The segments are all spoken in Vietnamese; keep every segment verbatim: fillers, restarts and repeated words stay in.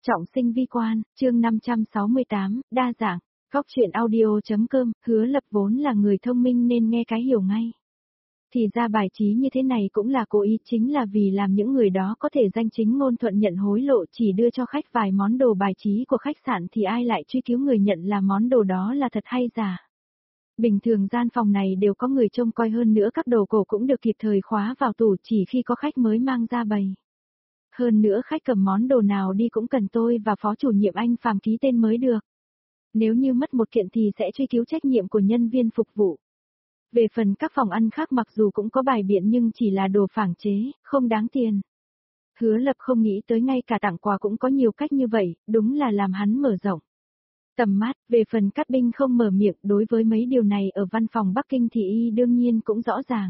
Trọng sinh vi quan, chương năm trăm sáu mươi tám, đa dạng, góc truyện audio.com, Hứa Lập vốn là người thông minh nên nghe cái hiểu ngay. Thì ra bài trí như thế này cũng là cố ý, chính là vì làm những người đó có thể danh chính ngôn thuận nhận hối lộ, chỉ đưa cho khách vài món đồ bài trí của khách sạn thì ai lại truy cứu người nhận là món đồ đó là thật hay giả. Bình thường gian phòng này đều có người trông coi, hơn nữa các đồ cổ cũng được kịp thời khóa vào tủ, chỉ khi có khách mới mang ra bày. Hơn nữa khách cầm món đồ nào đi cũng cần tôi và phó chủ nhiệm anh Phàm ký tên mới được. Nếu như mất một kiện thì sẽ truy cứu trách nhiệm của nhân viên phục vụ. Về phần các phòng ăn khác mặc dù cũng có bài biện nhưng chỉ là đồ phảng chế, không đáng tiền. Hứa Lập không nghĩ tới ngay cả tặng quà cũng có nhiều cách như vậy, đúng là làm hắn mở rộng tầm mắt. Về phần Cát Binh không mở miệng, đối với mấy điều này ở văn phòng Bắc Kinh thì y đương nhiên cũng rõ ràng.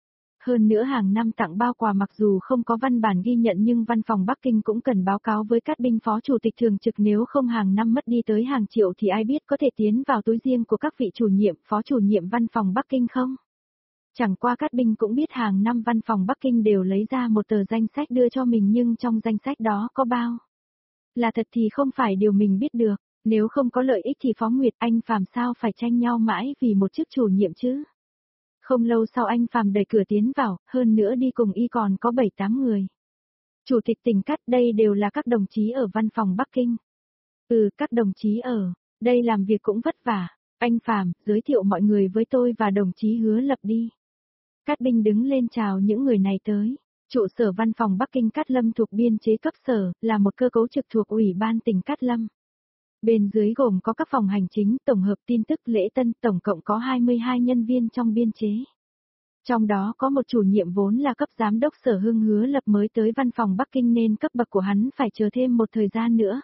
Hơn nữa hàng năm tặng bao quà mặc dù không có văn bản ghi nhận nhưng văn phòng Bắc Kinh cũng cần báo cáo với Cát Binh phó chủ tịch thường trực, nếu không hàng năm mất đi tới hàng triệu thì ai biết có thể tiến vào túi riêng của các vị chủ nhiệm, phó chủ nhiệm văn phòng Bắc Kinh không? Chẳng qua Cát Binh cũng biết hàng năm văn phòng Bắc Kinh đều lấy ra một tờ danh sách đưa cho mình, nhưng trong danh sách đó có bao là thật thì không phải điều mình biết được. Nếu không có lợi ích thì Phó Nguyệt, anh Phàm sao phải tranh nhau mãi vì một chức chủ nhiệm chứ? Không lâu sau anh Phàm đẩy cửa tiến vào, hơn nữa đi cùng y còn có bảy tám người. Chủ tịch tỉnh Cát, đây đều là các đồng chí ở văn phòng Bắc Kinh. Ừ, các đồng chí ở đây làm việc cũng vất vả. Anh Phàm, giới thiệu mọi người với tôi và đồng chí Hứa Lập đi. Cát Binh đứng lên chào những người này tới. Trụ sở văn phòng Bắc Kinh Cát Lâm thuộc biên chế cấp sở, là một cơ cấu trực thuộc Ủy ban tỉnh Cát Lâm. Bên dưới gồm có các phòng hành chính, tổng hợp tin tức, lễ tân, tổng cộng có hai mươi hai nhân viên trong biên chế. Trong đó có một chủ nhiệm vốn là cấp giám đốc sở Hưng Hứa Lập mới tới văn phòng Bắc Kinh nên cấp bậc của hắn phải chờ thêm một thời gian nữa.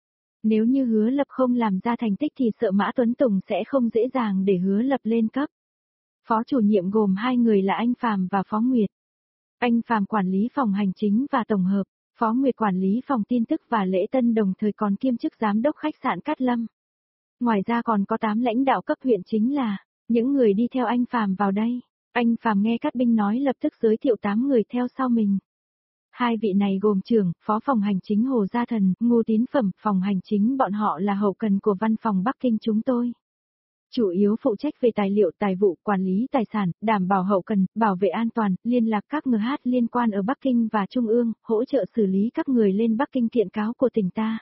Nếu như Hứa Lập không làm ra thành tích thì sợ Mã Tuấn Tùng sẽ không dễ dàng để Hứa Lập lên cấp. Phó chủ nhiệm gồm hai người là anh Phàm và Phó Nguyệt. Anh Phàm quản lý phòng hành chính và tổng hợp, Phó Nguyệt quản lý phòng tin tức và lễ tân, đồng thời còn kiêm chức giám đốc khách sạn Cát Lâm. Ngoài ra còn có tám lãnh đạo cấp huyện, chính là những người đi theo anh Phàm vào đây. Anh Phàm nghe Cát Binh nói lập tức giới thiệu tám người theo sau mình. Hai vị này gồm trưởng, phó phòng hành chính Hồ Gia Thần, Ngô Tín Phẩm, phòng hành chính bọn họ là hậu cần của văn phòng Bắc Kinh chúng tôi. Chủ yếu phụ trách về tài liệu, tài vụ, quản lý tài sản, đảm bảo hậu cần, bảo vệ an toàn, liên lạc các ngờ hát liên quan ở Bắc Kinh và Trung ương, hỗ trợ xử lý các người lên Bắc Kinh kiện cáo của tỉnh ta.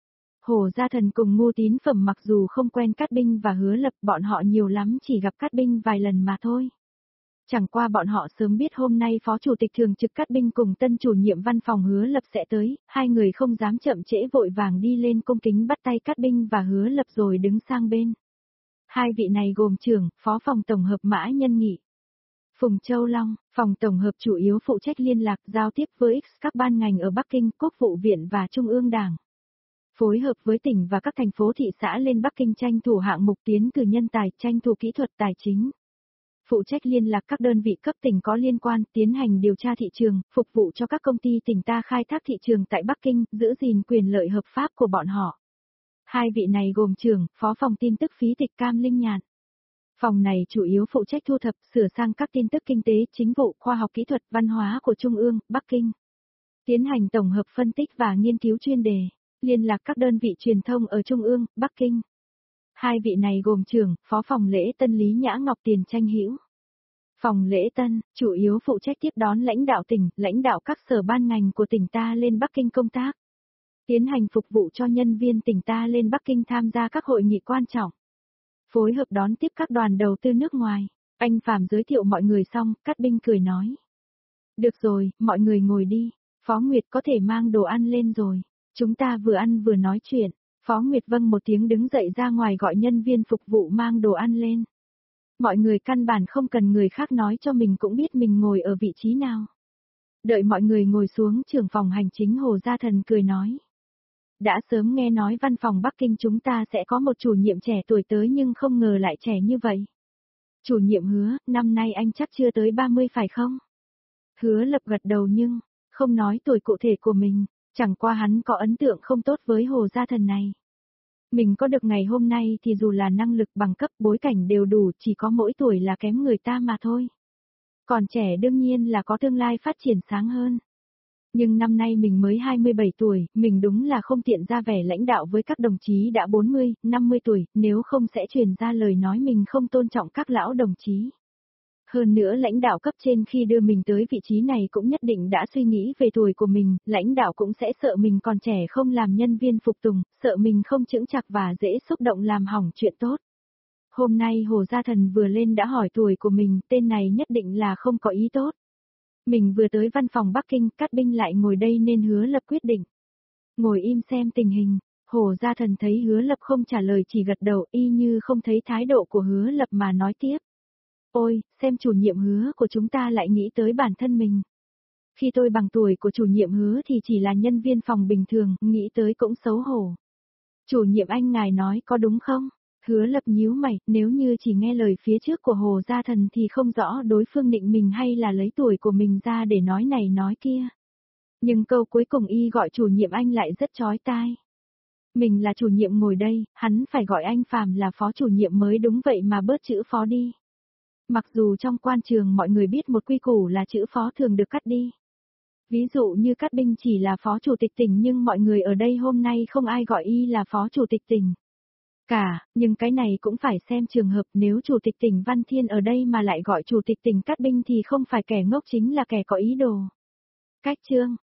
Hồ Gia Thần cùng Ngô Tín Phẩm mặc dù không quen Cát Binh và Hứa Lập, bọn họ nhiều lắm chỉ gặp Cát Binh vài lần mà thôi. Chẳng qua bọn họ sớm biết hôm nay phó chủ tịch thường trực Cát Binh cùng tân chủ nhiệm văn phòng Hứa Lập sẽ tới, hai người không dám chậm trễ vội vàng đi lên cung kính bắt tay Cát Binh và Hứa Lập rồi đứng sang bên. Hai vị này gồm trưởng, phó phòng tổng hợp Mã Nhân Nghị, Phùng Châu Long, phòng tổng hợp chủ yếu phụ trách liên lạc, giao tiếp với X các ban ngành ở Bắc Kinh, Quốc vụ viện và Trung ương Đảng. Phối hợp với tỉnh và các thành phố thị xã lên Bắc Kinh tranh thủ hạng mục, tiến cử nhân tài, tranh thủ kỹ thuật tài chính. Phụ trách liên lạc các đơn vị cấp tỉnh có liên quan, tiến hành điều tra thị trường, phục vụ cho các công ty tỉnh ta khai thác thị trường tại Bắc Kinh, giữ gìn quyền lợi hợp pháp của bọn họ. Hai vị này gồm trưởng, phó phòng tin tức Phí Tịch Cam Linh Nhàn. Phòng này chủ yếu phụ trách thu thập, sửa sang các tin tức kinh tế, chính vụ, khoa học kỹ thuật, văn hóa của Trung ương, Bắc Kinh. Tiến hành tổng hợp phân tích và nghiên cứu chuyên đề, liên lạc các đơn vị truyền thông ở Trung ương, Bắc Kinh. Hai vị này gồm trưởng, phó phòng lễ tân Lý Nhã Ngọc Tiền Tranh Hữu. Phòng lễ tân, chủ yếu phụ trách tiếp đón lãnh đạo tỉnh, lãnh đạo các sở ban ngành của tỉnh ta lên Bắc Kinh công tác. Tiến hành phục vụ cho nhân viên tỉnh ta lên Bắc Kinh tham gia các hội nghị quan trọng. Phối hợp đón tiếp các đoàn đầu tư nước ngoài. Anh Phàm giới thiệu mọi người xong, Cát Binh cười nói. Được rồi, mọi người ngồi đi. Phó Nguyệt có thể mang đồ ăn lên rồi. Chúng ta vừa ăn vừa nói chuyện. Phó Nguyệt vâng một tiếng đứng dậy ra ngoài gọi nhân viên phục vụ mang đồ ăn lên. Mọi người căn bản không cần người khác nói cho mình cũng biết mình ngồi ở vị trí nào. Đợi mọi người ngồi xuống, trưởng phòng hành chính Hồ Gia Thần cười nói. Đã sớm nghe nói văn phòng Bắc Kinh chúng ta sẽ có một chủ nhiệm trẻ tuổi tới nhưng không ngờ lại trẻ như vậy. Chủ nhiệm Hứa, năm nay anh chắc chưa tới ba mươi phải không? Hứa Lập gật đầu nhưng không nói tuổi cụ thể của mình, chẳng qua hắn có ấn tượng không tốt với Hồ Gia Thần này. Mình có được ngày hôm nay thì dù là năng lực, bằng cấp, bối cảnh đều đủ, chỉ có mỗi tuổi là kém người ta mà thôi. Còn trẻ đương nhiên là có tương lai phát triển sáng hơn. Nhưng năm nay mình mới hai mươi bảy tuổi, mình đúng là không tiện ra vẻ lãnh đạo với các đồng chí đã bốn mươi, năm mươi tuổi, nếu không sẽ truyền ra lời nói mình không tôn trọng các lão đồng chí. Hơn nữa lãnh đạo cấp trên khi đưa mình tới vị trí này cũng nhất định đã suy nghĩ về tuổi của mình, lãnh đạo cũng sẽ sợ mình còn trẻ không làm nhân viên phục tùng, sợ mình không chững chạc và dễ xúc động làm hỏng chuyện tốt. Hôm nay Hồ Gia Thần vừa lên đã hỏi tuổi của mình, tên này nhất định là không có ý tốt. Mình vừa tới văn phòng Bắc Kinh, Cát binh lại ngồi đây nên Hứa Lập quyết định. Ngồi im xem tình hình, Hồ Gia Thần thấy Hứa Lập không trả lời chỉ gật đầu y như không thấy thái độ của Hứa Lập mà nói tiếp. Ôi, xem chủ nhiệm Hứa của chúng ta lại nghĩ tới bản thân mình. Khi tôi bằng tuổi của chủ nhiệm Hứa thì chỉ là nhân viên phòng bình thường, nghĩ tới cũng xấu hổ. Chủ nhiệm Anh ngài nói có đúng không? Hứa Lập nhíu mày, nếu như chỉ nghe lời phía trước của Hồ Gia Thần thì không rõ đối phương định mình hay là lấy tuổi của mình ra để nói này nói kia. Nhưng câu cuối cùng y gọi chủ nhiệm Anh lại rất chói tai. Mình là chủ nhiệm ngồi đây, hắn phải gọi anh Phàm là phó chủ nhiệm mới đúng vậy mà bớt chữ phó đi. Mặc dù trong quan trường mọi người biết một quy củ là chữ phó thường được cắt đi. Ví dụ như Cát binh chỉ là phó chủ tịch tỉnh nhưng mọi người ở đây hôm nay không ai gọi y là phó chủ tịch tỉnh. Cả, nhưng cái này cũng phải xem trường hợp nếu chủ tịch tỉnh Văn Thiên ở đây mà lại gọi chủ tịch tỉnh Cát binh thì không phải kẻ ngốc chính là kẻ có ý đồ. Cách chương